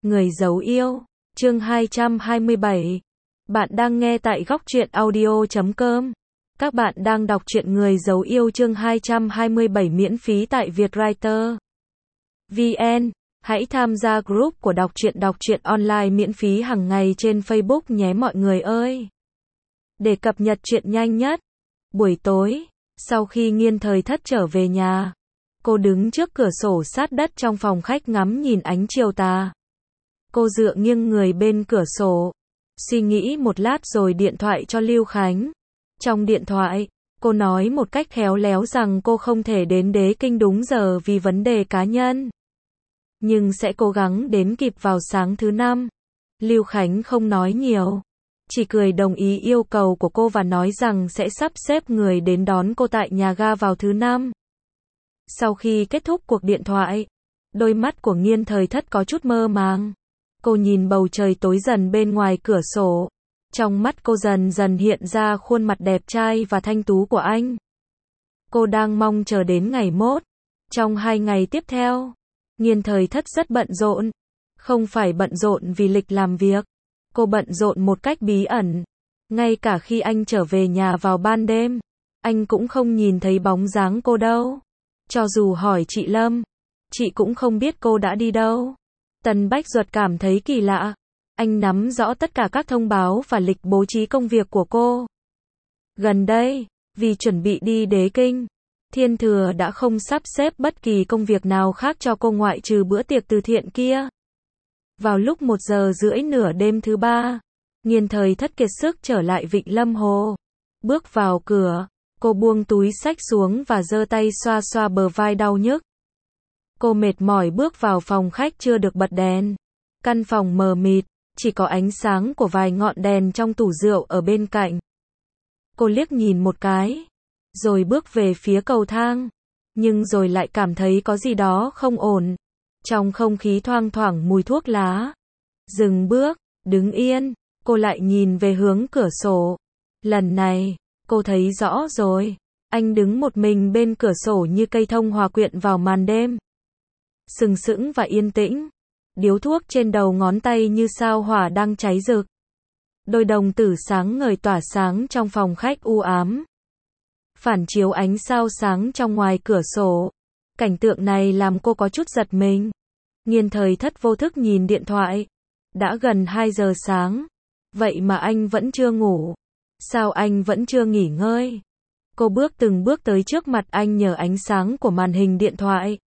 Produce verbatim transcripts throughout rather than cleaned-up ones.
Người dấu yêu, chương hai trăm hai mươi bảy. Bạn đang nghe tại góc truyện audio chấm com. Các bạn đang đọc truyện Người dấu yêu chương hai trăm hai mươi bảy miễn phí tại Vietwriter chấm vn. Hãy tham gia group của đọc truyện đọc truyện online miễn phí hàng ngày trên Facebook nhé mọi người ơi. Để cập nhật truyện nhanh nhất. Buổi tối, sau khi Nghiên Thời Thất trở về nhà, cô đứng trước cửa sổ sát đất trong phòng khách ngắm nhìn ánh chiều tà. Cô dựa nghiêng người bên cửa sổ, suy nghĩ một lát rồi điện thoại cho Lưu Khánh. Trong điện thoại, cô nói một cách khéo léo rằng cô không thể đến Đế Kinh đúng giờ vì vấn đề cá nhân, nhưng sẽ cố gắng đến kịp vào sáng thứ năm. Lưu Khánh không nói nhiều, chỉ cười đồng ý yêu cầu của cô và nói rằng sẽ sắp xếp người đến đón cô tại nhà ga vào thứ năm. Sau khi kết thúc cuộc điện thoại, đôi mắt của Nghiên Thời Thất có chút mơ màng. Cô nhìn bầu trời tối dần bên ngoài cửa sổ. Trong mắt cô dần dần hiện ra khuôn mặt đẹp trai và thanh tú của anh. Cô đang mong chờ đến ngày mốt. Trong hai ngày tiếp theo, Nghiên Thời Thất rất bận rộn. Không phải bận rộn vì lịch làm việc. Cô bận rộn một cách bí ẩn. Ngay cả khi anh trở về nhà vào ban đêm, anh cũng không nhìn thấy bóng dáng cô đâu. Cho dù hỏi chị Lâm, chị cũng không biết cô đã đi đâu. Tần Bách Duật cảm thấy kỳ lạ. Anh nắm rõ tất cả các thông báo và lịch bố trí công việc của cô. Gần đây, vì chuẩn bị đi Đế Kinh, Thiên Thừa đã không sắp xếp bất kỳ công việc nào khác cho cô ngoại trừ bữa tiệc từ thiện kia. Vào lúc một giờ rưỡi nửa đêm thứ ba, Nghiên Thời Thất kiệt sức trở lại Vịnh Lâm Hồ. Bước vào cửa, cô buông túi xách xuống và giơ tay xoa xoa bờ vai đau nhức. Cô mệt mỏi bước vào phòng khách chưa được bật đèn. Căn phòng mờ mịt, chỉ có ánh sáng của vài ngọn đèn trong tủ rượu ở bên cạnh. Cô liếc nhìn một cái, rồi bước về phía cầu thang, nhưng rồi lại cảm thấy có gì đó không ổn. Trong không khí thoang thoảng mùi thuốc lá. Dừng bước, đứng yên, cô lại nhìn về hướng cửa sổ. Lần này, cô thấy rõ rồi. Anh đứng một mình bên cửa sổ như cây thông hòa quyện vào màn đêm. Sừng sững và yên tĩnh. Điếu thuốc trên đầu ngón tay như sao hỏa đang cháy rực. Đôi đồng tử sáng ngời tỏa sáng trong phòng khách u ám. Phản chiếu ánh sao sáng trong ngoài cửa sổ. Cảnh tượng này làm cô có chút giật mình. Nghiên Thời Thất vô thức nhìn điện thoại. Đã gần hai giờ sáng. Vậy mà anh vẫn chưa ngủ. Sao anh vẫn chưa nghỉ ngơi? Cô bước từng bước tới trước mặt anh nhờ ánh sáng của màn hình điện thoại.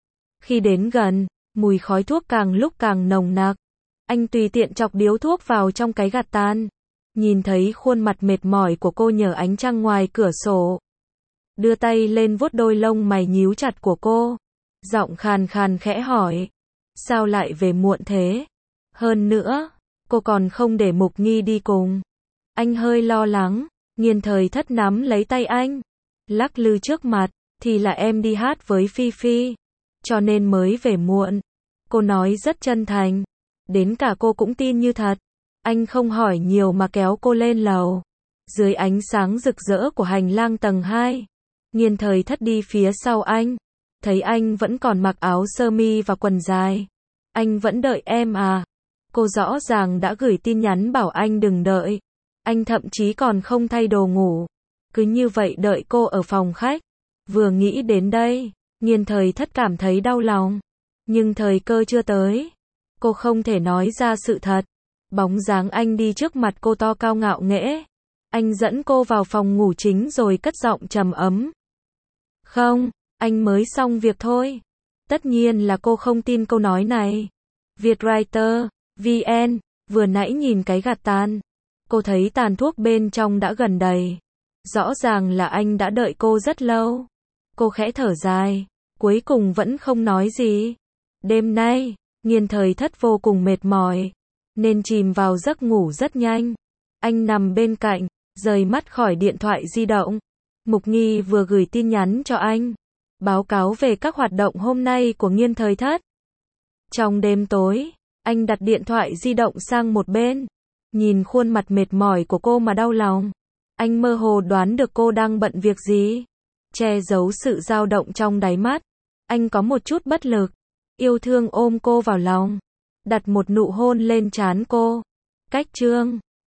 Khi đến gần, mùi khói thuốc càng lúc càng nồng nặc. Anh tùy tiện chọc điếu thuốc vào trong cái gạt tàn. Nhìn thấy khuôn mặt mệt mỏi của cô nhờ ánh trăng ngoài cửa sổ. Đưa tay lên vuốt đôi lông mày nhíu chặt của cô. Giọng khàn khàn khẽ hỏi. Sao lại về muộn thế? Hơn nữa, cô còn không để Mục Nghi đi cùng. Anh hơi lo lắng. Nghiên Thời Thất nắm lấy tay anh. Lắc lư trước mặt. Thì là em đi hát với Phi Phi. Cho nên mới về muộn. Cô nói rất chân thành. Đến cả cô cũng tin như thật. Anh không hỏi nhiều mà kéo cô lên lầu. Dưới ánh sáng rực rỡ của hành lang tầng hai, Nghiên Thời Thất đi phía sau anh. Thấy anh vẫn còn mặc áo sơ mi và quần dài. Anh vẫn đợi em à? Cô rõ ràng đã gửi tin nhắn bảo anh đừng đợi. Anh thậm chí còn không thay đồ ngủ. Cứ như vậy đợi cô ở phòng khách. Vừa nghĩ đến đây, Nghiên Thời Thất cảm thấy đau lòng. Nhưng thời cơ chưa tới. Cô không thể nói ra sự thật. Bóng dáng anh đi trước mặt cô to cao ngạo nghễ. Anh dẫn cô vào phòng ngủ chính rồi cất giọng trầm ấm. Không, anh mới xong việc thôi. Tất nhiên là cô không tin câu nói này. Vietwriter chấm vn, vừa nãy nhìn cái gạt tàn. Cô thấy tàn thuốc bên trong đã gần đầy. Rõ ràng là anh đã đợi cô rất lâu. Cô khẽ thở dài, cuối cùng vẫn không nói gì. Đêm nay, Nghiên Thời Thất vô cùng mệt mỏi, nên chìm vào giấc ngủ rất nhanh. Anh nằm bên cạnh, rời mắt khỏi điện thoại di động. Mục Nghi vừa gửi tin nhắn cho anh, báo cáo về các hoạt động hôm nay của Nghiên Thời Thất. Trong đêm tối, anh đặt điện thoại di động sang một bên, nhìn khuôn mặt mệt mỏi của cô mà đau lòng. Anh mơ hồ đoán được cô đang bận việc gì. Che giấu sự dao động trong đáy mắt, anh có một chút bất lực. Yêu thương ôm cô vào lòng. đặt một nụ hôn lên trán cô. Cách chương